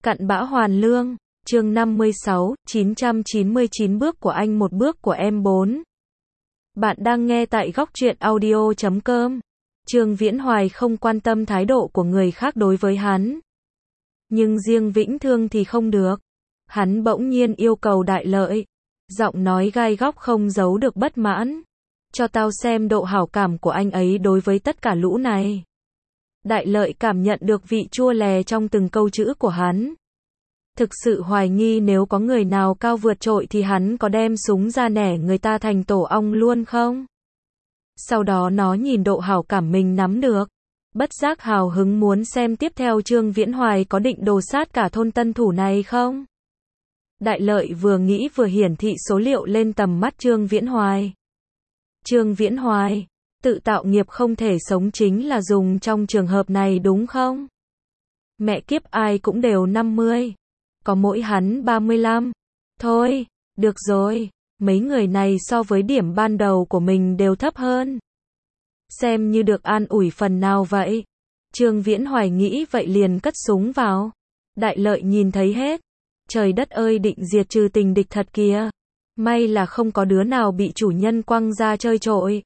Cặn bã hoàn lương, chương 56, 999 bước của anh một bước của em 4. Bạn đang nghe tại góc truyện audio.com. Trương Viễn Hoài không quan tâm thái độ của người khác đối với hắn. Nhưng riêng Vĩnh Thương thì không được. Hắn bỗng nhiên yêu cầu Đại Lợi. Giọng nói gai góc không giấu được bất mãn. Cho tao xem độ hảo cảm của anh ấy đối với tất cả lũ này. Đại Lợi cảm nhận được vị chua lè trong từng câu chữ của hắn. Thực sự hoài nghi nếu có người nào cao vượt trội thì hắn có đem súng ra nẻ người ta thành tổ ong luôn không? Sau đó nó nhìn độ hảo cảm mình nắm được. Bất giác hào hứng muốn xem tiếp theo Trương Viễn Hoài có định đồ sát cả thôn Tân Thủ này không? Đại Lợi vừa nghĩ vừa hiển thị số liệu lên tầm mắt Trương Viễn Hoài. Trương Viễn Hoài, tự tạo nghiệp không thể sống chính là dùng trong trường hợp này đúng không? Mẹ kiếp ai cũng đều 50. Có mỗi hắn 35. Thôi, được rồi, mấy người này so với điểm ban đầu của mình đều thấp hơn. Xem như được an ủi phần nào vậy. Trương Viễn Hoài nghĩ vậy liền cất súng vào. Đại Lợi nhìn thấy hết. Trời đất ơi, định diệt trừ tình địch thật kìa. May là không có đứa nào bị chủ nhân quăng ra chơi trội.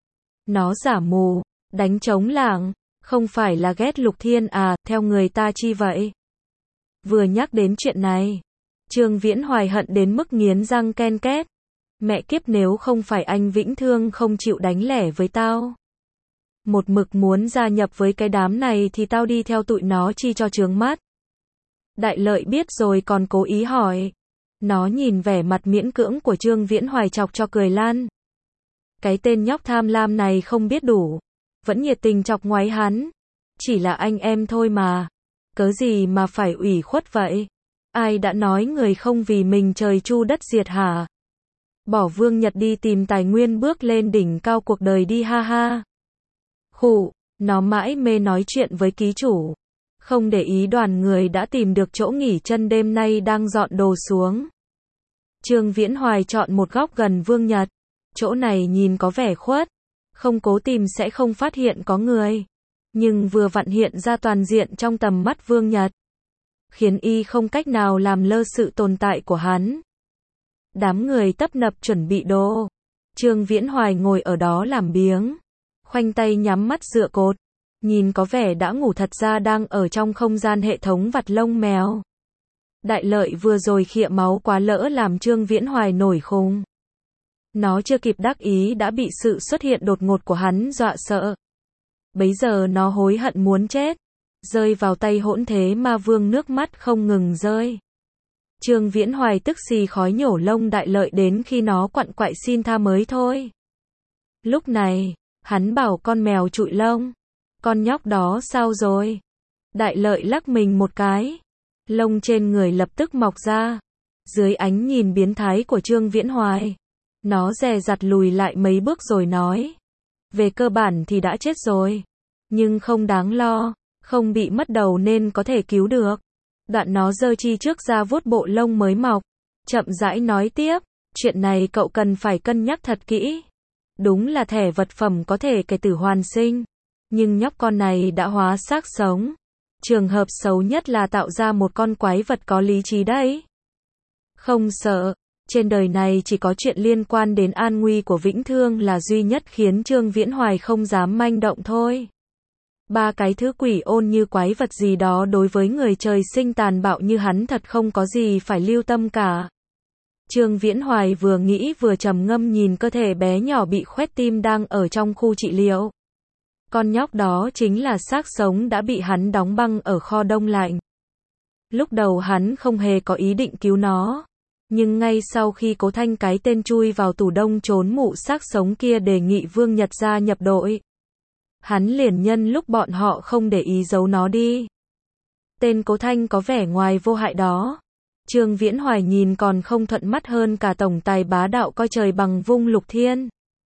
Nó giả mù, đánh trống lảng, không phải là ghét Lục Thiên à, theo người ta chi vậy? Vừa nhắc đến chuyện này, Trương Viễn Hoài hận đến mức nghiến răng ken két. Mẹ kiếp, nếu không phải anh Vĩnh Thương không chịu đánh lẻ với tao, một mực muốn gia nhập với cái đám này thì tao đi theo tụi nó chi cho chướng mắt. Đại Lợi biết rồi còn cố ý hỏi. Nó nhìn vẻ mặt miễn cưỡng của Trương Viễn Hoài chọc cho cười lan. Cái tên nhóc tham lam này không biết đủ, vẫn nhiệt tình chọc ngoáy hắn. Chỉ là anh em thôi mà, cớ gì mà phải ủy khuất vậy? Ai đã nói người không vì mình trời chu đất diệt hả? Bỏ Vương Nhật đi tìm tài nguyên bước lên đỉnh cao cuộc đời đi ha ha. Khụ, nó mãi mê nói chuyện với ký chủ. Không để ý đoàn người đã tìm được chỗ nghỉ chân đêm nay đang dọn đồ xuống. Trương Viễn Hoài chọn một góc gần Vương Nhật. Chỗ này nhìn có vẻ khuất. Không cố tìm sẽ không phát hiện có người. Nhưng vừa vặn hiện ra toàn diện trong tầm mắt Vương Nhật. Khiến y không cách nào làm lơ sự tồn tại của hắn. Đám người tấp nập chuẩn bị đồ. Trương Viễn Hoài ngồi ở đó làm biếng. Khoanh tay nhắm mắt dựa cột. Nhìn có vẻ đã ngủ, thật ra đang ở trong không gian hệ thống vặt lông mèo. Đại Lợi vừa rồi khịa máu quá lỡ làm Trương Viễn Hoài nổi khùng. Nó chưa kịp đắc ý đã bị sự xuất hiện đột ngột của hắn dọa sợ. Bấy giờ nó hối hận muốn chết. Rơi vào tay hỗn thế ma vương, nước mắt không ngừng rơi. Trương Viễn Hoài tức xì khói nhổ lông Đại Lợi đến khi nó quặn quại xin tha mới thôi. Lúc này, hắn bảo con mèo trụi lông. Con nhóc đó sao rồi? Đại Lợi lắc mình một cái. Lông trên người lập tức mọc ra. Dưới ánh nhìn biến thái của Trương Viễn Hoài, nó dè dặt lùi lại mấy bước rồi nói. Về cơ bản thì đã chết rồi. Nhưng không đáng lo. Không bị mất đầu nên có thể cứu được. Đoạn nó giơ chi trước ra vuốt bộ lông mới mọc. Chậm rãi nói tiếp. Chuyện này cậu cần phải cân nhắc thật kỹ. Đúng là thẻ vật phẩm có thể kẻ tử hoàn sinh. Nhưng nhóc con này đã hóa xác sống. Trường hợp xấu nhất là tạo ra một con quái vật có lý trí đấy. Không sợ. Trên đời này chỉ có chuyện liên quan đến an nguy của Vĩnh Thương là duy nhất khiến Trương Viễn Hoài không dám manh động thôi. Ba cái thứ quỷ ôn như quái vật gì đó đối với người trời sinh tàn bạo như hắn thật không có gì phải lưu tâm cả. Trương Viễn Hoài vừa nghĩ vừa trầm ngâm nhìn cơ thể bé nhỏ bị khoét tim đang ở trong khu trị liệu. Con nhóc đó chính là xác sống đã bị hắn đóng băng ở kho đông lạnh. Lúc đầu hắn không hề có ý định cứu nó. Nhưng ngay sau khi Cố Thanh cái tên chui vào tủ đông trốn mụ xác sống kia đề nghị Vương Nhật gia nhập đội, hắn liền nhân lúc bọn họ không để ý giấu nó đi. Tên Cố Thanh có vẻ ngoài vô hại đó. Trương Viễn Hoài nhìn còn không thuận mắt hơn cả tổng tài bá đạo coi trời bằng vung Lục Thiên.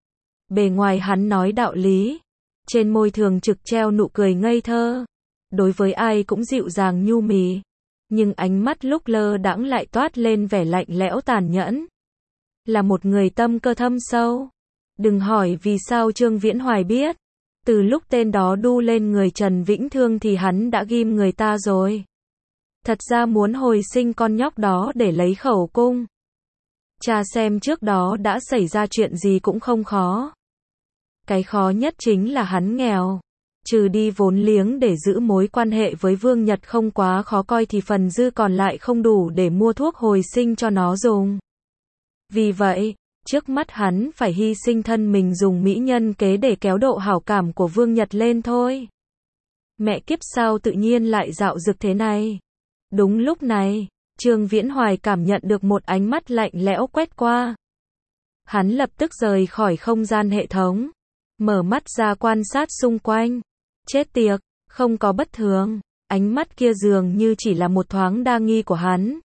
Bề ngoài hắn nói đạo lý. Trên môi thường trực treo nụ cười ngây thơ. Đối với ai cũng dịu dàng nhu mì. Nhưng ánh mắt lúc lơ đãng lại toát lên vẻ lạnh lẽo tàn nhẫn. Là một người tâm cơ thâm sâu. Đừng hỏi vì sao Trương Viễn Hoài biết. Từ lúc tên đó đu lên người Trần Vĩnh Thương thì hắn đã ghim người ta rồi. Thật ra muốn hồi sinh con nhóc đó để lấy khẩu cung. Cha xem trước đó đã xảy ra chuyện gì cũng không khó. Cái khó nhất chính là hắn nghèo. Trừ đi vốn liếng để giữ mối quan hệ với Vương Nhật không quá khó coi thì phần dư còn lại không đủ để mua thuốc hồi sinh cho nó dùng. Vì vậy, trước mắt hắn phải hy sinh thân mình dùng mỹ nhân kế để kéo độ hảo cảm của Vương Nhật lên thôi. Mẹ kiếp sao tự nhiên lại dạo dực thế này. Đúng lúc này, Trương Viễn Hoài cảm nhận được một ánh mắt lạnh lẽo quét qua. Hắn lập tức rời khỏi không gian hệ thống, mở mắt ra quan sát xung quanh. Chết tiệt, không có bất thường, ánh mắt kia dường như chỉ là một thoáng đa nghi của hắn.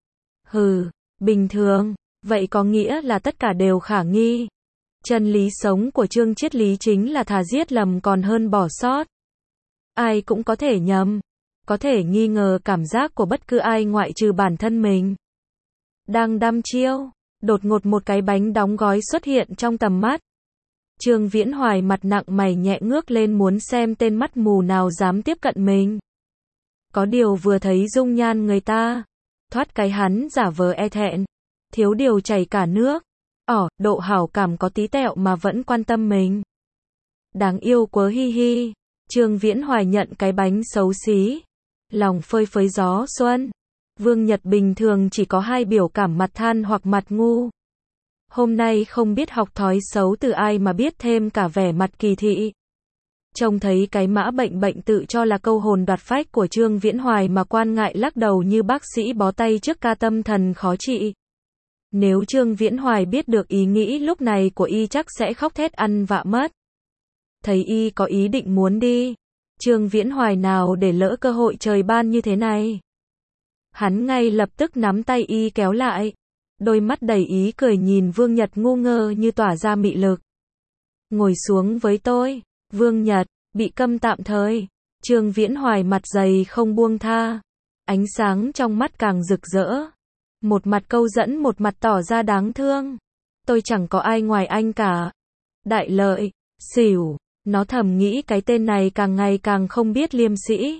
Hừ, bình thường, vậy có nghĩa là tất cả đều khả nghi. Chân lý sống của Trương Triết Lý chính là thà giết lầm còn hơn bỏ sót. Ai cũng có thể nhầm, có thể nghi ngờ cảm giác của bất cứ ai ngoại trừ bản thân mình. Đang đăm chiêu, đột ngột một cái bánh đóng gói xuất hiện trong tầm mắt. Trương Viễn Hoài mặt nặng mày nhẹ ngước lên muốn xem tên mắt mù nào dám tiếp cận mình. Có điều vừa thấy dung nhan người ta, thoát cái hắn giả vờ e thẹn, thiếu điều chảy cả nước. Độ hảo cảm có tí tẹo mà vẫn quan tâm mình. Đáng yêu quá hi hi. Trương Viễn Hoài nhận cái bánh xấu xí, lòng phơi phới gió xuân. Vương Nhật bình thường chỉ có hai biểu cảm mặt than hoặc mặt ngu. Hôm nay không biết học thói xấu từ ai mà biết thêm cả vẻ mặt kỳ thị. Trông thấy cái mã bệnh tự cho là câu hồn đoạt phách của Trương Viễn Hoài mà quan ngại lắc đầu như bác sĩ bó tay trước ca tâm thần khó trị. Nếu Trương Viễn Hoài biết được ý nghĩ lúc này của y chắc sẽ khóc thét ăn vạ mất. Thấy y có ý định muốn đi, Trương Viễn Hoài nào để lỡ cơ hội trời ban như thế này. Hắn ngay lập tức nắm tay y kéo lại, đôi mắt đầy ý cười nhìn Vương Nhật ngu ngơ như tỏa ra mị lực. Ngồi xuống với tôi. Vương Nhật bị câm tạm thời. Trương Viễn Hoài mặt dày không buông tha, ánh sáng trong mắt càng rực rỡ. Một mặt câu dẫn một mặt tỏ ra đáng thương. Tôi chẳng có ai ngoài anh cả. Đại lợi, xỉu, nó thầm nghĩ cái tên này càng ngày càng không biết liêm sĩ.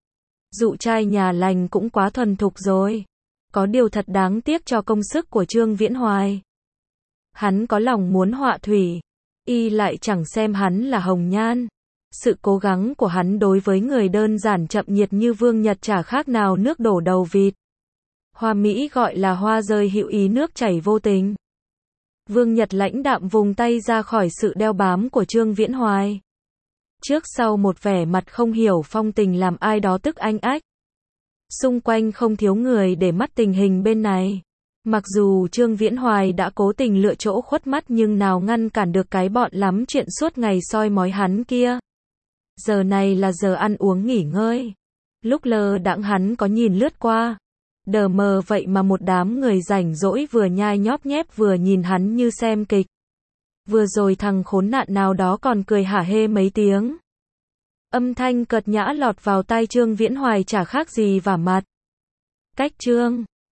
Dụ trai nhà lành cũng quá thuần thục rồi. Có điều thật đáng tiếc cho công sức của Trương Viễn Hoài. Hắn có lòng muốn họa thủy, y lại chẳng xem hắn là hồng nhan. Sự cố gắng của hắn đối với người đơn giản chậm nhiệt như Vương Nhật chả khác nào nước đổ đầu vịt. Hoa Mỹ gọi là hoa rơi hữu ý nước chảy vô tình. Vương Nhật lãnh đạm vùng tay ra khỏi sự đeo bám của Trương Viễn Hoài. Trước sau một vẻ mặt không hiểu phong tình làm ai đó tức anh ách. Xung quanh không thiếu người để mắt tình hình bên này. Mặc dù Trương Viễn Hoài đã cố tình lựa chỗ khuất mắt nhưng nào ngăn cản được cái bọn lắm chuyện suốt ngày soi mói hắn kia. Giờ này là giờ ăn uống nghỉ ngơi. Lúc lơ đãng hắn có nhìn lướt qua. Đờ mờ vậy mà một đám người rảnh rỗi vừa nhai nhóp nhép vừa nhìn hắn như xem kịch. Vừa rồi thằng khốn nạn nào đó còn cười hả hê mấy tiếng. Âm thanh cợt nhã lọt vào tai Trương Viễn Hoài chả khác gì vả mặt. Cách Trương